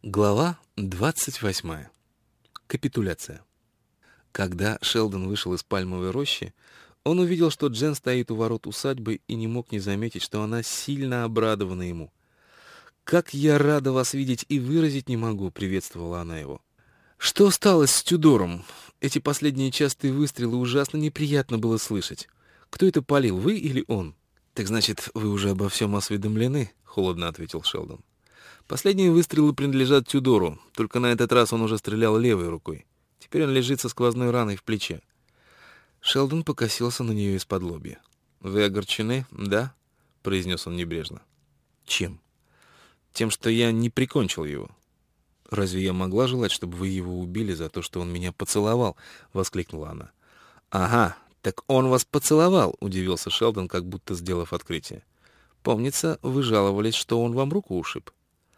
Глава 28. Капитуляция. Когда Шелдон вышел из пальмовой рощи, он увидел, что Джен стоит у ворот усадьбы и не мог не заметить, что она сильно обрадована ему. «Как я рада вас видеть и выразить не могу», — приветствовала она его. «Что стало с Тюдором? Эти последние частые выстрелы ужасно неприятно было слышать. Кто это палил, вы или он?» «Так значит, вы уже обо всем осведомлены?» — холодно ответил Шелдон. «Последние выстрелы принадлежат Тюдору, только на этот раз он уже стрелял левой рукой. Теперь он лежит со сквозной раной в плече». Шелдон покосился на нее из-под лобья. «Вы огорчены, да?» — произнес он небрежно. «Чем?» «Тем, что я не прикончил его». «Разве я могла желать, чтобы вы его убили за то, что он меня поцеловал?» — воскликнула она. «Ага, так он вас поцеловал», — удивился Шелдон, как будто сделав открытие. «Помнится, вы жаловались, что он вам руку ушиб».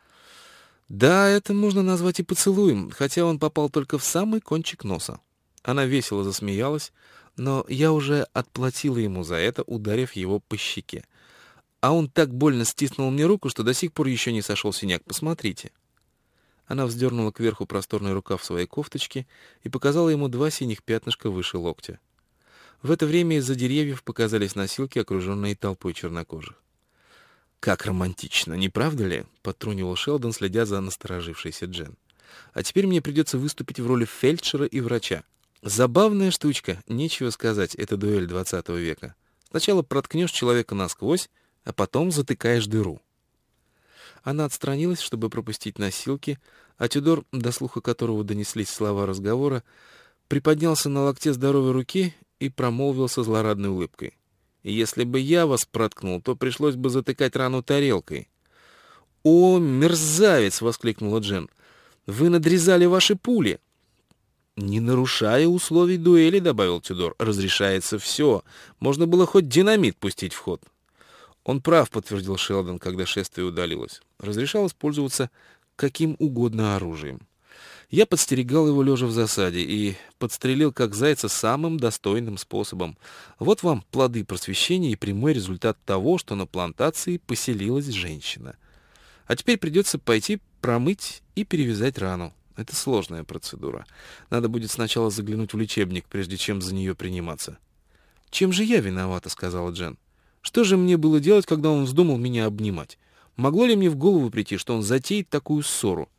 «Да, это можно назвать и поцелуем, хотя он попал только в самый кончик носа». Она весело засмеялась, но я уже отплатила ему за это, ударив его по щеке. А он так больно стиснул мне руку, что до сих пор еще не сошел синяк. Посмотрите. Она вздернула кверху просторный рукав своей кофточки и показала ему 2 синих пятнышка выше локтя. В это время из-за деревьев показались носилки, окруженные толпой чернокожих. «Как романтично, не правда ли?» — подтрунивал Шелдон, следя за насторожившейся Джен. «А теперь мне придется выступить в роли фельдшера и врача. Забавная штучка, нечего сказать, это дуэль 20 века. Сначала проткнешь человека насквозь, а потом затыкаешь дыру». Она отстранилась, чтобы пропустить носилки, а Тюдор, до слуха которого донеслись слова разговора, приподнялся на локте здоровой руки и промолвил со злорадной улыбкой. «Если бы я вас проткнул, то пришлось бы затыкать рану тарелкой». «О, мерзавец!» — воскликнула Джен. «Вы надрезали ваши пули!» «Не нарушая условий дуэли, — добавил Тюдор, — разрешается все. Можно было хоть динамит пустить в ход». «Он прав», — подтвердил Шелдон, когда шествие удалилось. «Разрешалось пользоваться каким угодно оружием. Я подстерегал его лежа в засаде и подстрелил как зайца самым достойным способом. Вот вам плоды просвещения и прямой результат того, что на плантации поселилась женщина. А теперь придется пойти промыть и перевязать рану. Это сложная процедура. Надо будет сначала заглянуть в лечебник, прежде чем за нее приниматься». «Чем же я виновата?» — сказала Джен. «Что же мне было делать, когда он вздумал меня обнимать? Могло ли мне в голову прийти, что он затеет такую ссору?»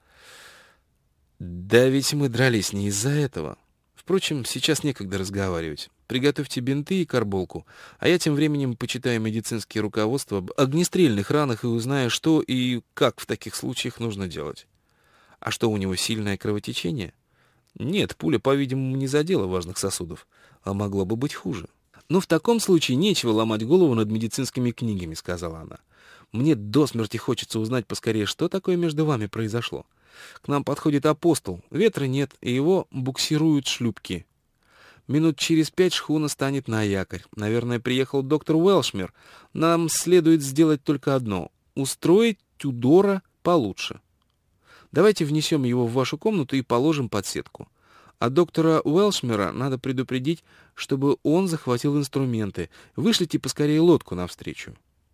«Да ведь мы дрались не из-за этого. Впрочем, сейчас некогда разговаривать. Приготовьте бинты и карболку, а я тем временем почитаю медицинские руководства об огнестрельных ранах и узнаю, что и как в таких случаях нужно делать». «А что, у него сильное кровотечение?» «Нет, пуля, по-видимому, не задела важных сосудов, а могло бы быть хуже». «Ну, в таком случае нечего ломать голову над медицинскими книгами», — сказала она. «Мне до смерти хочется узнать поскорее, что такое между вами произошло. К нам подходит апостол, ветра нет, и его буксируют шлюпки. Минут через 5 шхуна станет на якорь. Наверное, приехал доктор Уэлшмер. Нам следует сделать только одно — устроить Тюдора получше. Давайте внесем его в вашу комнату и положим под сетку. А доктора Уэлшмера надо предупредить, чтобы он захватил инструменты. Вышлите поскорее лодку навстречу».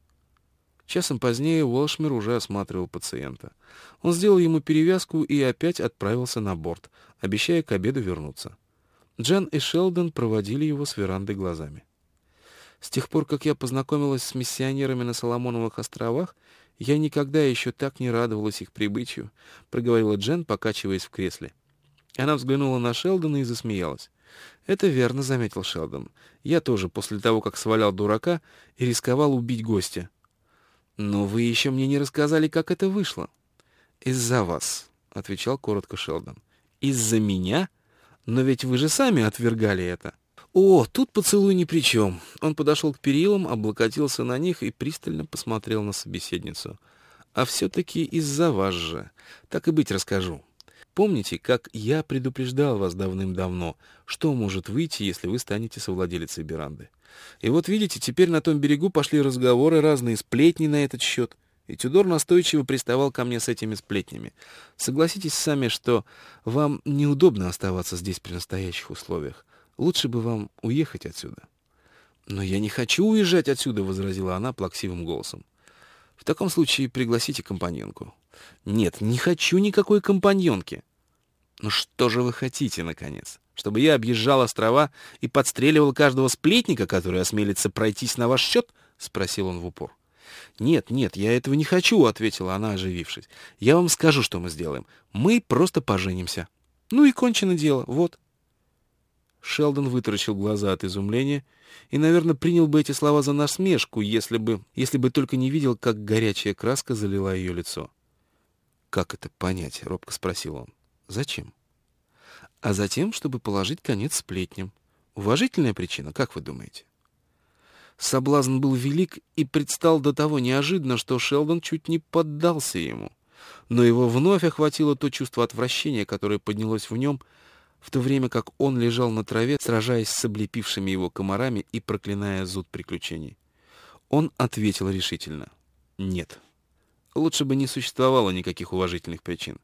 Часом позднее Уэлшмер уже осматривал пациента. Он сделал ему перевязку и опять отправился на борт, обещая к обеду вернуться. Джен и Шелдон проводили его с веранды глазами. «С тех пор, как я познакомилась с миссионерами на Соломоновых островах, я никогда еще так не радовалась их прибытию», — проговорила Джен, покачиваясь в кресле. Она взглянула на Шелдона и засмеялась. «Это верно», — заметил Шелдон. «Я тоже после того, как свалял дурака и рисковал убить гостя». «Но вы еще мне не рассказали, как это вышло». «Из-за вас», — отвечал коротко Шелдон. «Из-за меня? Но ведь вы же сами отвергали это». «О, тут поцелуй ни при чем». Он подошел к перилам, облокотился на них и пристально посмотрел на собеседницу. «А все-таки из-за вас же. Так и быть, расскажу. Помните, как я предупреждал вас давным-давно, что может выйти, если вы станете совладелицей веранды? И вот видите, теперь на том берегу пошли разговоры, разные сплетни на этот счет, и Тюдор настойчиво приставал ко мне с этими сплетнями. Согласитесь сами, что вам неудобно оставаться здесь при настоящих условиях. Лучше бы вам уехать отсюда». «Но я не хочу уезжать отсюда», — возразила она плаксивым голосом. «В таком случае пригласите компаньонку. Нет, не хочу никакой компаньонки. Ну что же вы хотите, наконец? Чтобы я объезжал острова и подстреливал каждого сплетника, который осмелится пройтись на ваш счет? Спросил он в упор. «Нет, нет, я этого не хочу», — ответила она, оживившись. «Я вам скажу, что мы сделаем. Мы просто поженимся. Ну и кончено дело, вот». Шелдон вытаращил глаза от изумления и, наверное, принял бы эти слова за насмешку, если бы только не видел, как горячая краска залила ее лицо. «Как это понять?» — робко спросил он. «Зачем?» «А затем, чтобы положить конец сплетням. Уважительная причина, как вы думаете?» Соблазн был велик и предстал до того неожиданно, что Шелдон чуть не поддался ему. Но его вновь охватило то чувство отвращения, которое поднялось в нем, в то время как он лежал на траве, сражаясь с облепившими его комарами и проклиная зуд приключений. Он ответил решительно: «Нет. Лучше бы не существовало никаких уважительных причин.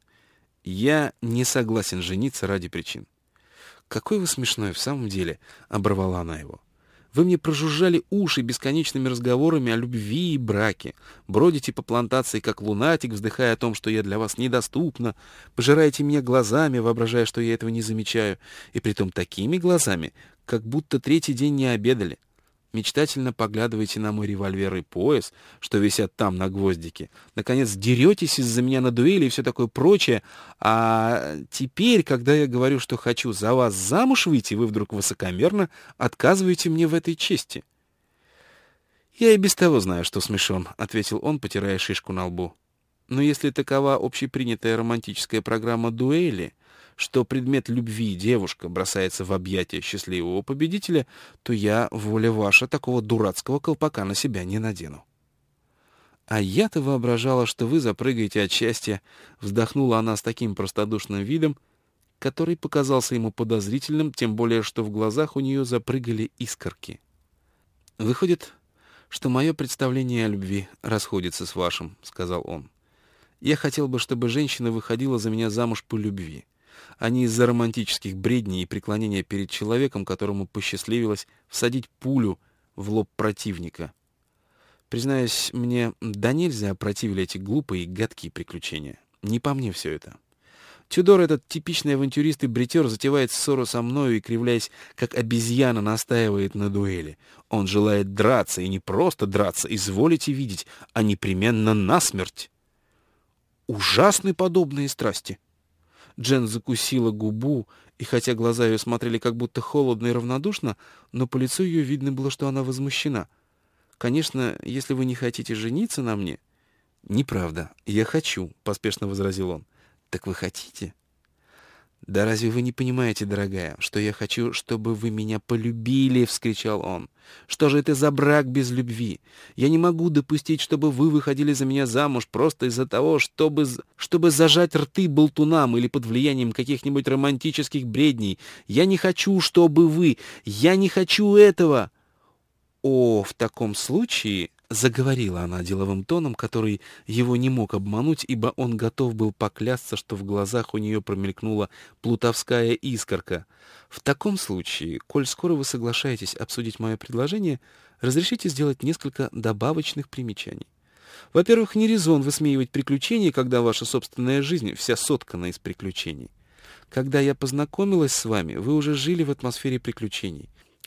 Я не согласен жениться ради причин». «Какой вы смешной в самом деле», — оборвала она его. «Вы мне прожужжали уши бесконечными разговорами о любви и браке, бродите по плантации, как лунатик, вздыхая о том, что я для вас недоступна, пожираете меня глазами, воображая, что я этого не замечаю, и притом такими глазами, как будто третий день не обедали. Мечтательно поглядываете на мой револьвер и пояс, что висят там на гвоздике. Наконец, деретесь из-за меня на дуэли и все такое прочее. А теперь, когда я говорю, что хочу за вас замуж выйти, вы вдруг высокомерно отказываете мне в этой чести». «Я и без того знаю, что смешон», — ответил он, потирая шишку на лбу. «Но если такова общепринятая романтическая программа дуэли, что предмет любви девушка бросается в объятия счастливого победителя, то я, воля ваша, такого дурацкого колпака на себя не надену». «А я-то воображала, что вы запрыгаете от счастья», — вздохнула она с таким простодушным видом, который показался ему подозрительным, тем более, что в глазах у нее запрыгали искорки. «Выходит, что мое представление о любви расходится с вашим», — сказал он. «Я хотел бы, чтобы женщина выходила за меня замуж по любви, а не из-за романтических бредней и преклонения перед человеком, которому посчастливилось всадить пулю в лоб противника. Признаюсь, мне да нельзя противили эти глупые и гадкие приключения. Не по мне все это. Тюдор, этот типичный авантюрист и бретер, затевает ссору со мною и, кривляясь, как обезьяна, настаивает на дуэли. Он желает драться, и не просто драться, изволите видеть, а непременно насмерть. Ужасны подобные страсти». Джен закусила губу, и хотя глаза ее смотрели как будто холодно и равнодушно, но по лицу ее видно было, что она возмущена. «Конечно, если вы не хотите жениться на мне...» «Неправда, я хочу», — поспешно возразил он. «Так вы хотите?» «Да разве вы не понимаете, дорогая, что я хочу, чтобы вы меня полюбили?» — вскричал он. «Что же это за брак без любви? Я не могу допустить, чтобы вы выходили за меня замуж просто из-за того, чтобы зажать рты болтунам или под влиянием каких-нибудь романтических бредней. Я не хочу, чтобы вы... Я не хочу этого!» «О, в таком случае...» — заговорила она деловым тоном, который его не мог обмануть, ибо он готов был поклясться, что в глазах у нее промелькнула плутовская искорка. «В таком случае, коль скоро вы соглашаетесь обсудить мое предложение, разрешите сделать несколько добавочных примечаний. Во-первых, не резон высмеивать приключения, когда ваша собственная жизнь вся соткана из приключений. Когда я познакомилась с вами, вы уже жили в атмосфере приключений.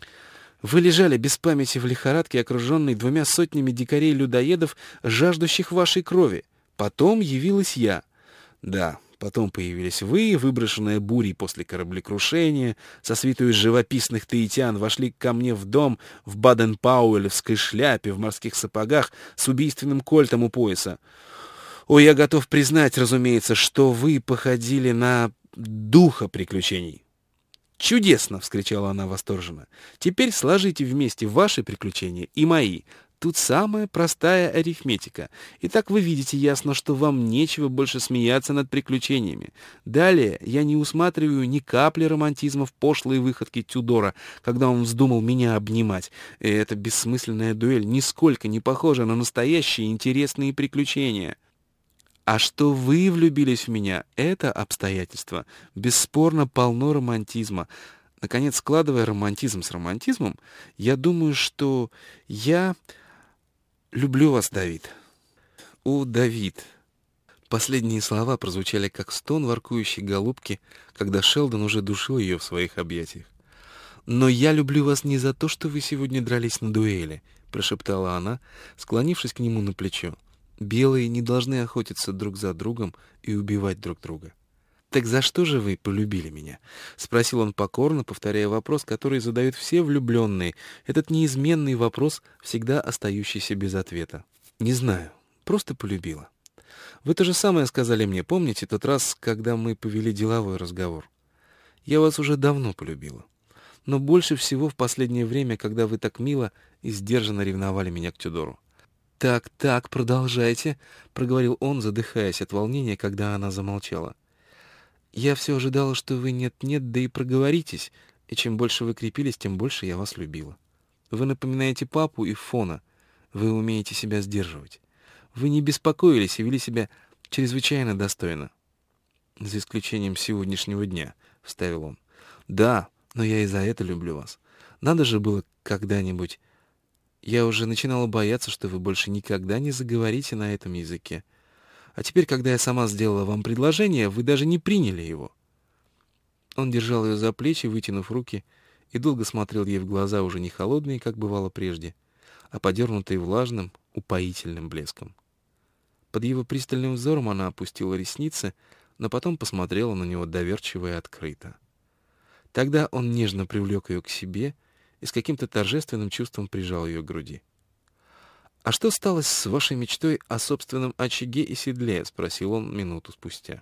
Вы лежали без памяти в лихорадке, окруженной 200 дикарей-людоедов, жаждущих вашей крови. Потом явилась я. Да, потом появились вы, выброшенные бурей после кораблекрушения, со свитой из живописных таитян, вошли ко мне в дом в Баден-Пауэлевской шляпе, в морских сапогах, с убийственным кольтом у пояса. О, я готов признать, разумеется, что вы походили на духа приключений». «Чудесно!» — вскричала она восторженно. «Теперь сложите вместе ваши приключения и мои. Тут самая простая арифметика. Итак, вы видите ясно, что вам нечего больше смеяться над приключениями. Далее я не усматриваю ни капли романтизма в пошлые выходки Тюдора, когда он вздумал меня обнимать. И эта бессмысленная дуэль нисколько не похожа на настоящие интересные приключения. А что вы влюбились в меня, это обстоятельство бесспорно полно романтизма. Наконец, складывая романтизм с романтизмом, я думаю, что я люблю вас, Давид». «О, Давид, Последние слова прозвучали как стон воркующей голубки, когда Шелдон уже душил ее в своих объятиях. «Но я люблю вас не за то, что вы сегодня дрались на дуэли», — прошептала она, склонившись к нему на плечо. «Белые не должны охотиться друг за другом и убивать друг друга». «Так за что же вы полюбили меня?» — спросил он покорно, повторяя вопрос, который задают все влюбленные, этот неизменный вопрос, всегда остающийся без ответа. «Не знаю, просто полюбила. Вы то же самое сказали мне, помните тот раз, когда мы повели деловой разговор? Я вас уже давно полюбила. Но больше всего в последнее время, когда вы так мило и сдержанно ревновали меня к Тюдору». «Так, продолжайте», — проговорил он, задыхаясь от волнения, когда она замолчала. «Я все ожидала, что вы нет-нет, да и проговоритесь, и чем больше вы крепились, тем больше я вас любила. Вы напоминаете папу и Фона, вы умеете себя сдерживать. Вы не беспокоились и вели себя чрезвычайно достойно». «За исключением сегодняшнего дня», — вставил он. «Да, но я и за это люблю вас. Надо же было когда-нибудь. Я уже начинала бояться, что вы больше никогда не заговорите на этом языке. А теперь, когда я сама сделала вам предложение, вы даже не приняли его». Он держал ее за плечи, вытянув руки, и долго смотрел ей в глаза, уже не холодные, как бывало прежде, а подернутые влажным, упоительным блеском. Под его пристальным взором она опустила ресницы, но потом посмотрела на него доверчиво и открыто. Тогда он нежно привлек ее к себе и с каким-то торжественным чувством прижал ее к груди. «А что стало с вашей мечтой о собственном очаге и седле?» — спросил он минуту спустя.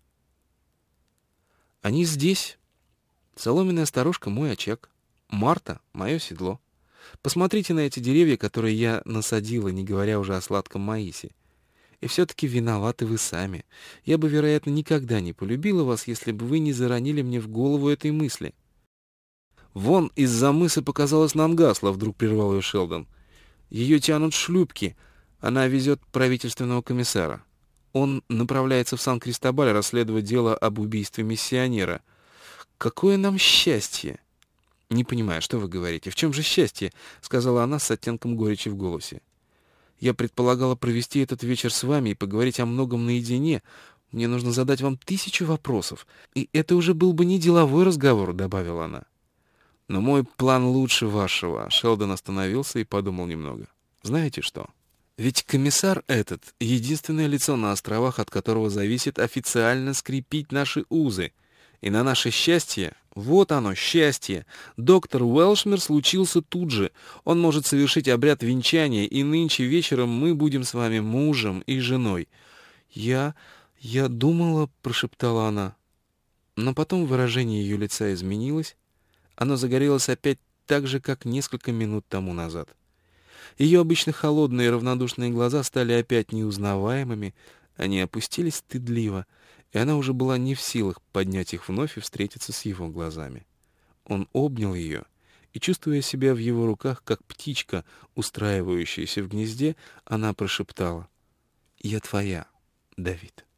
«Они здесь. Соломенная сторожка — мой очаг. Марта — мое седло. Посмотрите на эти деревья, которые я насадила, не говоря уже о сладком маисе. И все-таки виноваты вы сами. Я бы, вероятно, никогда не полюбила вас, если бы вы не заронили мне в голову этой мысли». «Вон из-за мыса показалась нам Гасла», — вдруг прервал ее Шелдон. «Ее тянут шлюпки. Она везет правительственного комиссара. Он направляется в Сан-Кристобаль расследовать дело об убийстве миссионера. Какое нам счастье!» «Не понимаю, что вы говорите. В чем же счастье?» — сказала она с оттенком горечи в голосе. «Я предполагала провести этот вечер с вами и поговорить о многом наедине. Мне нужно задать вам 1000 вопросов. И это уже был бы не деловой разговор», — добавила она. «Но мой план лучше вашего». Шелдон остановился и подумал немного. «Знаете что? Ведь комиссар этот — единственное лицо на островах, от которого зависит официально скрепить наши узы. И на наше счастье, вот оно, счастье, доктор Уэлшмер случился тут же. Он может совершить обряд венчания, и нынче вечером мы будем с вами мужем и женой». Я думала», — прошептала она. Но потом выражение ее лица изменилось. Оно загорелось опять так же, как несколько минут тому назад. Ее обычно холодные и равнодушные глаза стали опять неузнаваемыми, они опустились стыдливо, и она уже была не в силах поднять их вновь и встретиться с его глазами. Он обнял ее, и, чувствуя себя в его руках, как птичка, устраивающаяся в гнезде, она прошептала: «Я твоя, Давид».